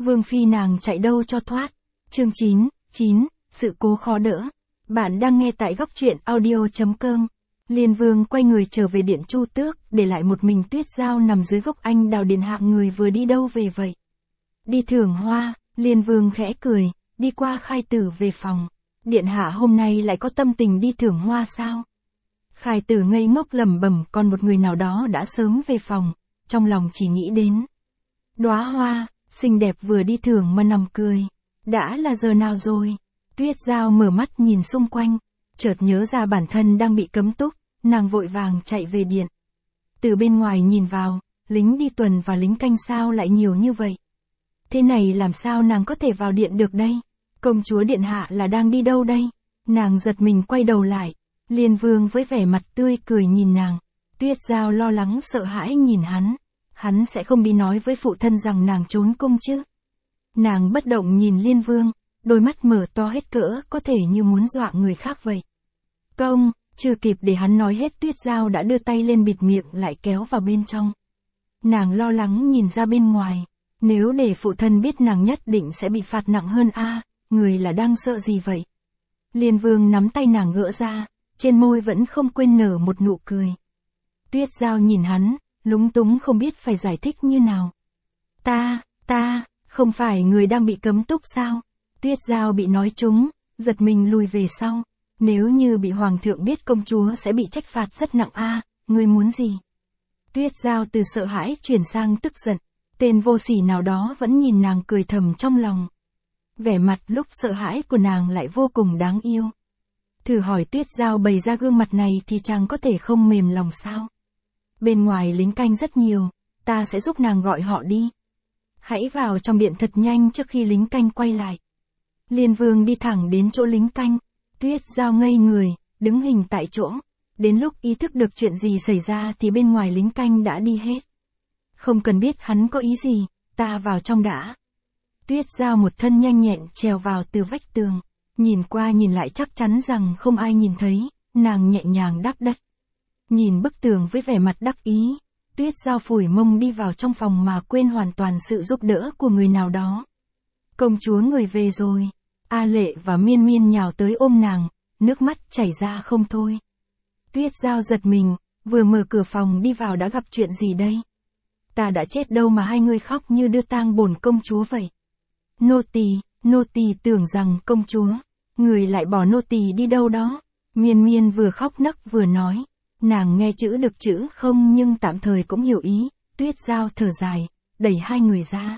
Vương phi nàng chạy đâu cho thoát. Chương 9, sự cố khó đỡ. Bạn đang nghe tại góc truyện audio.com. Liên Vương quay người trở về điện Chu Tước, để lại một mình Tuyết Giao nằm dưới gốc anh đào điện hạ. Người vừa đi đâu về vậy? Đi thưởng hoa. Liên Vương khẽ cười, đi qua Khai Tử về phòng. Điện hạ hôm nay lại có tâm tình đi thưởng hoa sao? Khai Tử ngây ngốc lẩm bẩm, còn một người nào đó đã sớm về phòng, trong lòng chỉ nghĩ đến đóa hoa xinh đẹp vừa đi thưởng mà nằm cười. Đã là giờ nào rồi? Tuyết Giao mở mắt nhìn xung quanh, chợt nhớ ra bản thân đang bị cấm túc, nàng vội vàng chạy về điện. Từ bên ngoài nhìn vào, lính đi tuần và lính canh sao lại nhiều như vậy? Thế này làm sao nàng có thể vào điện được đây? Công chúa điện hạ là đang đi đâu đây? Nàng giật mình quay đầu lại, Liên Vương với vẻ mặt tươi cười nhìn nàng. Tuyết Giao lo lắng sợ hãi nhìn hắn sẽ không đi nói với phụ thân rằng nàng trốn cung chứ? Nàng bất động nhìn Liên Vương, đôi mắt mở to hết cỡ có thể như muốn dọa người khác vậy. Công, chưa kịp để hắn nói hết Tuyết Giao đã đưa tay lên bịt miệng lại kéo vào bên trong. Nàng lo lắng nhìn ra bên ngoài, nếu để phụ thân biết nàng nhất định sẽ bị phạt nặng hơn a. Người là đang sợ gì vậy? Liên Vương nắm tay nàng gỡ ra, trên môi vẫn không quên nở một nụ cười. Tuyết Giao nhìn hắn, lúng túng không biết phải giải thích như nào. Ta, không phải người đang bị cấm túc sao? Tuyết Giao bị nói trúng, giật mình lùi về sau. Nếu như bị hoàng thượng biết công chúa sẽ bị trách phạt rất nặng a. Ngươi muốn gì? Tuyết Giao từ sợ hãi chuyển sang tức giận. Tên vô sỉ nào đó vẫn nhìn nàng cười thầm trong lòng. Vẻ mặt lúc sợ hãi của nàng lại vô cùng đáng yêu. Thử hỏi Tuyết Giao bày ra gương mặt này thì chàng có thể không mềm lòng sao? Bên ngoài lính canh rất nhiều, ta sẽ giúp nàng gọi họ đi. Hãy vào trong điện thật nhanh trước khi lính canh quay lại. Liên Vương đi thẳng đến chỗ lính canh. Tuyết Giao ngây người, đứng hình tại chỗ. Đến lúc ý thức được chuyện gì xảy ra thì bên ngoài lính canh đã đi hết. Không cần biết hắn có ý gì, ta vào trong đã. Tuyết Giao một thân nhanh nhẹn trèo vào từ vách tường. Nhìn qua nhìn lại chắc chắn rằng không ai nhìn thấy, nàng nhẹ nhàng đáp đất. Nhìn bức tường với vẻ mặt đắc ý, Tuyết Giao phủi mông đi vào trong phòng mà quên hoàn toàn sự giúp đỡ của người nào đó. Công chúa người về rồi. A Lệ và Miên Miên nhào tới ôm nàng, nước mắt chảy ra không thôi. Tuyết Giao giật mình, vừa mở cửa phòng đi vào đã gặp chuyện gì đây? Ta đã chết đâu mà hai người khóc như đưa tang bổn công chúa vậy. Nô tỳ tưởng rằng công chúa, người lại bỏ nô tỳ đi đâu đó. Miên Miên vừa khóc nấc vừa nói, nàng nghe chữ được chữ không nhưng tạm thời cũng hiểu ý. Tuyết Giao thở dài, đẩy hai người ra.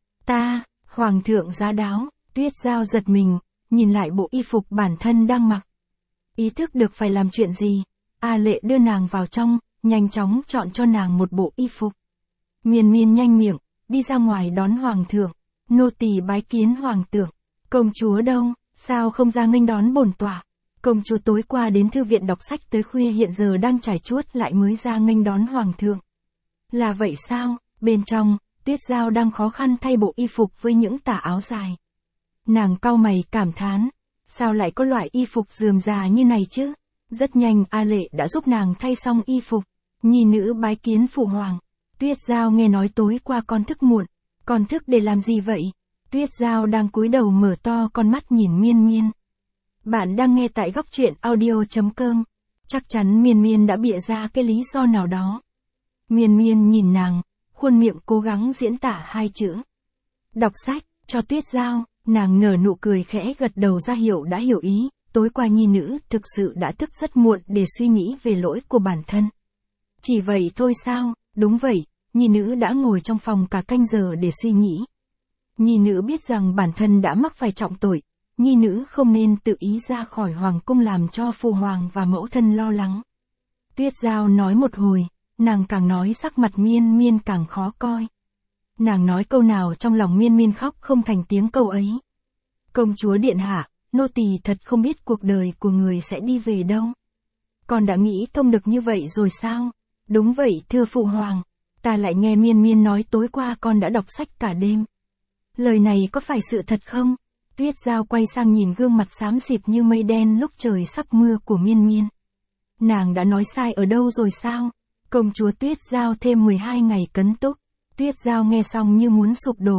Hoàng thượng giá đáo. Tuyết Giao giật mình, nhìn lại bộ y phục bản thân đang mặc. Ý thức được phải làm chuyện gì, A Lệ đưa nàng vào trong, nhanh chóng chọn cho nàng một bộ y phục. Miên Miên nhanh miệng, đi ra ngoài đón hoàng thượng. Nô tỳ bái kiến hoàng thượng. Công chúa đâu, sao không ra nghênh đón bổn tọa? Công chúa tối qua đến thư viện đọc sách tới khuya, hiện giờ đang trải chuốt lại mới ra nghênh đón hoàng thượng. Là vậy sao? Bên trong, Tuyết Giao đang khó khăn thay bộ y phục với những tà áo dài. Nàng cau mày cảm thán, sao lại có loại y phục rườm rà như này chứ? Rất nhanh A Lệ đã giúp nàng thay xong y phục. Nhi nữ bái kiến phụ hoàng. Tuyết Giao nghe nói tối qua con thức muộn. Con thức để làm gì vậy? Tuyết Giao đang cúi đầu mở to con mắt nhìn Miên Miên. Bạn đang nghe tại góc truyện audio.com. Chắc chắn Miên Miên đã bịa ra cái lý do nào đó. Miên Miên nhìn nàng, khuôn miệng cố gắng diễn tả hai chữ. Đọc sách, cho Tuyết Giao, nàng nở nụ cười khẽ gật đầu ra hiệu đã hiểu ý. Tối qua nhi nữ thực sự đã thức rất muộn để suy nghĩ về lỗi của bản thân. Chỉ vậy thôi sao? Đúng vậy, nhi nữ đã ngồi trong phòng cả canh giờ để suy nghĩ. Nhi nữ biết rằng bản thân đã mắc phải trọng tội, nhi nữ không nên tự ý ra khỏi hoàng cung làm cho父hoàng và mẫu thân lo lắng. Tuyết Giao nói một hồi, nàng càng nói sắc mặt Miên Miên càng khó coi. Nàng nói câu nào trong lòng Miên Miên khóc không thành tiếng câu ấy. Công chúa điện hạ, nô tỳ thật không biết cuộc đời của người sẽ đi về đâu. Con đã nghĩ thông được như vậy rồi sao? Đúng vậy thưa phụ hoàng, ta lại nghe Miên Miên nói tối qua con đã đọc sách cả đêm. Lời này có phải sự thật không? Tuyết Giao quay sang nhìn gương mặt xám xịt như mây đen lúc trời sắp mưa của Miên Miên. Nàng đã nói sai ở đâu rồi sao? Công chúa Tuyết Giao thêm 12 ngày cấn túc. Tuyết Giao nghe xong như muốn sụp đổ.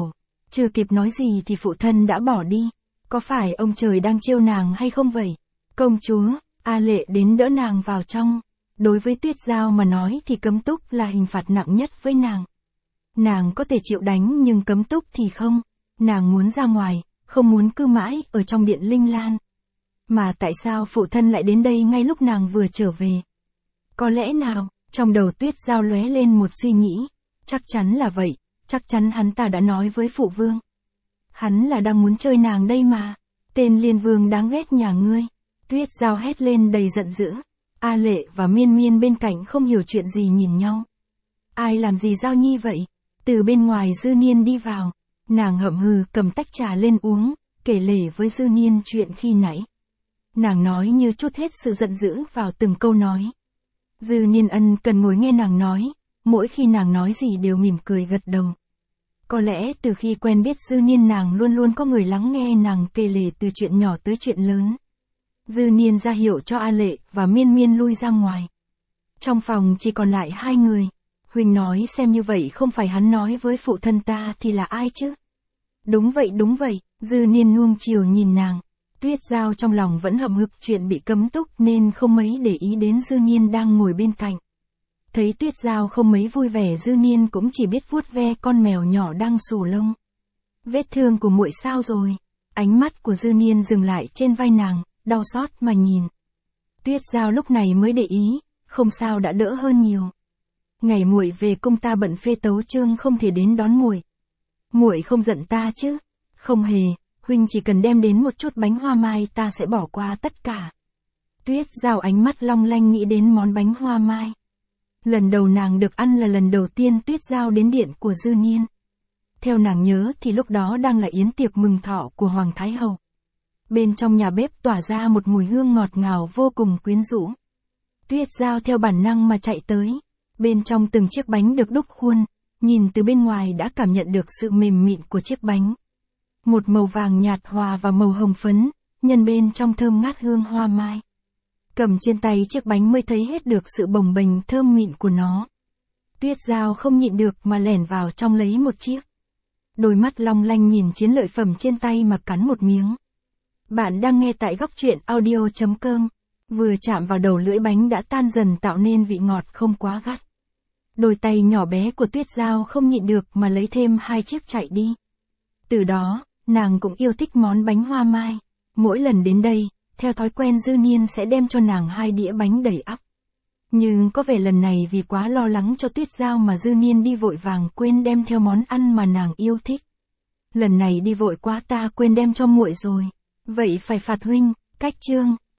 Chưa kịp nói gì thì phụ thân đã bỏ đi. Có phải ông trời đang trêu nàng hay không vậy? Công chúa, A Lệ đến đỡ nàng vào trong. Đối với Tuyết Giao mà nói thì cấm túc là hình phạt nặng nhất với nàng. Nàng có thể chịu đánh nhưng cấm túc thì không. Nàng muốn ra ngoài, không muốn cứ mãi ở trong điện Linh Lan. Mà tại sao phụ thân lại đến đây ngay lúc nàng vừa trở về? Có lẽ nào, trong đầu Tuyết Giao lóe lên một suy nghĩ. Chắc chắn là vậy, chắc chắn hắn ta đã nói với phụ vương. Hắn là đang muốn chơi nàng đây mà. Tên Liên Vương đáng ghét nhà ngươi. Tuyết Giao hét lên đầy giận dữ. A Lệ và Miên Miên bên cạnh không hiểu chuyện gì nhìn nhau. Ai làm gì Giao Nhi vậy? Từ bên ngoài Dư Niên đi vào. Nàng hậm hừ cầm tách trà lên uống, kể lể với Dư Niên chuyện khi nãy. Nàng nói như trút hết sự giận dữ vào từng câu nói. Dư Niên ân cần ngồi nghe nàng nói, mỗi khi nàng nói gì đều mỉm cười gật đầu. Có lẽ từ khi quen biết Dư Niên nàng luôn luôn có người lắng nghe nàng kể lể từ chuyện nhỏ tới chuyện lớn. Dư Niên ra hiệu cho A Lệ và Miên Miên lui ra ngoài. Trong phòng chỉ còn lại hai người. Huynh nói xem như vậy không phải hắn nói với phụ thân ta thì là ai chứ? Đúng vậy, Dư Niên nuông chiều nhìn nàng. Tuyết Giao trong lòng vẫn hậm hực chuyện bị cấm túc nên không mấy để ý đến Dư Niên đang ngồi bên cạnh. Thấy Tuyết Giao không mấy vui vẻ Dư Niên cũng chỉ biết vuốt ve con mèo nhỏ đang xù lông. Vết thương của muội sao rồi? Ánh mắt của Dư Niên dừng lại trên vai nàng, đau xót mà nhìn. Tuyết Giao lúc này mới để ý, không sao đã đỡ hơn nhiều. Ngày muội về cung ta bận phê tấu chương không thể đến đón muội. Muội không giận ta chứ? Không hề, huynh chỉ cần đem đến một chút bánh hoa mai ta sẽ bỏ qua tất cả. Tuyết Giao ánh mắt long lanh nghĩ đến món bánh hoa mai. Lần đầu nàng được ăn là lần đầu tiên Tuyết Giao đến điện của Dư Niên. Theo nàng nhớ thì lúc đó đang là yến tiệc mừng thọ của Hoàng Thái Hậu. Bên trong nhà bếp tỏa ra một mùi hương ngọt ngào vô cùng quyến rũ. Tuyết Giao theo bản năng mà chạy tới. Bên trong từng chiếc bánh được đúc khuôn, nhìn từ bên ngoài đã cảm nhận được sự mềm mịn của chiếc bánh. Một màu vàng nhạt hòa vào màu hồng phấn, nhân bên trong thơm ngát hương hoa mai. Cầm trên tay chiếc bánh mới thấy hết được sự bồng bềnh thơm mịn của nó. Tuyết Giao không nhịn được mà lẻn vào trong lấy một chiếc. Đôi mắt long lanh nhìn chiến lợi phẩm trên tay mà cắn một miếng. Bạn đang nghe tại góc truyện audio.com. Vừa chạm vào đầu lưỡi bánh đã tan dần tạo nên vị ngọt không quá gắt. Đôi tay nhỏ bé của Tuyết Giao không nhịn được mà lấy thêm hai chiếc chạy đi. Từ đó, nàng cũng yêu thích món bánh hoa mai. Mỗi lần đến đây, theo thói quen Dư Niên sẽ đem cho nàng 2 đĩa bánh đầy ắp. Nhưng có vẻ lần này vì quá lo lắng cho Tuyết Giao mà Dư Niên đi vội vàng quên đem theo món ăn mà nàng yêu thích. Lần này đi vội quá ta quên đem cho muội rồi. Vậy phải phạt huynh, cách chương.